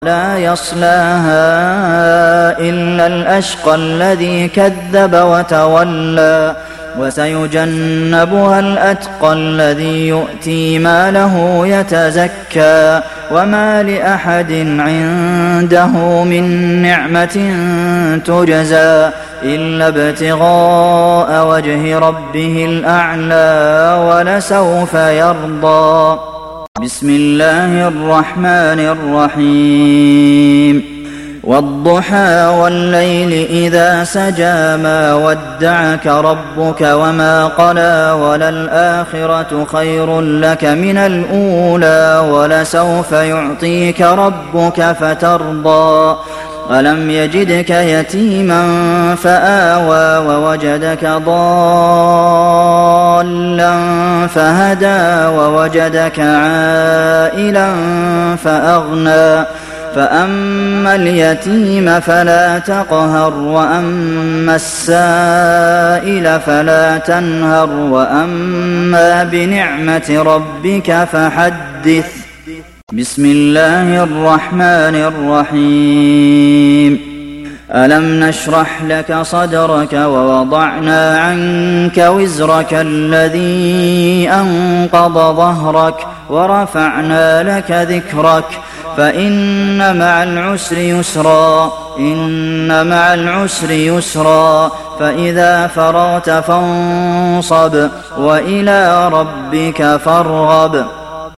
لا يصلاها إلا الأشقى الذي كذب وتولى وسيجنبها الأتقى الذي يؤتي ماله يتزكى وما لأحد عنده من نعمة تجزى إلا ابتغاء وجه ربه الأعلى ولسوف يرضى. بسم الله الرحمن الرحيم. والضحى والليل إذا سجى ما ودعك ربك وما قلى وللآخرة خير لك من الأولى ولسوف يعطيك ربك فترضى. ألم يجدك يتيما فآوى ووجدك ضالا فهدى ووجدك عائلا فأغنى فأما اليتيم فلا تقهر وأما السائل فلا تنهر وأما بنعمة ربك فحدث. بسم الله الرحمن الرحيم. ألم نشرح لك صدرك ووضعنا عنك وزرك الذي أنقض ظهرك ورفعنا لك ذكرك فإن مع العسر يسرا إن مع العسر يسرا فإذا فرغت فانصب وإلى ربك فارغب.